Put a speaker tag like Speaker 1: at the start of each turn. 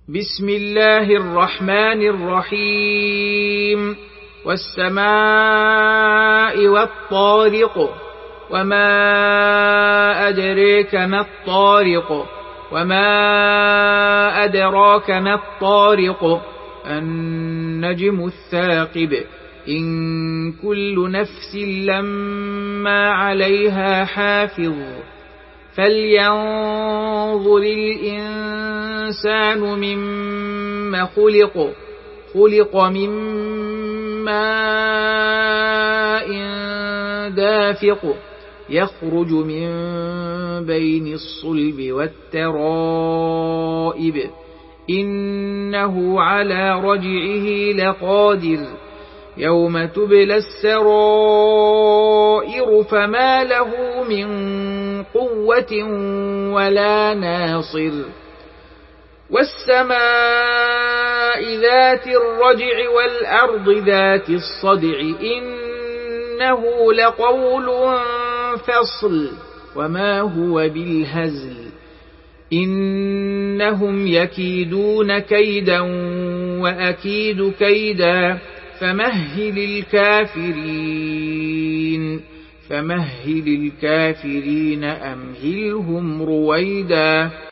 Speaker 1: بسم الله الرحمن الرحيم والسماء والطارق وما أدريك ما الطارق وما أدراك ما الطارق النجم الثاقب إن كل نفس لما عليها حافظ فلينظر الإنسان مما خلق من ماء دافق يخرج من بين الصلب والترائب إنه على رجعه لقادر يوم تبلى السرائر فما له من قوة ولا ناصر والسماء ذات الرجع والأرض ذات الصدع إنه لقول فصل وما هو بالهزل إنهم يكيدون كيدا وأكيد كيدا فمهل الكافرين أمهلهم رويدا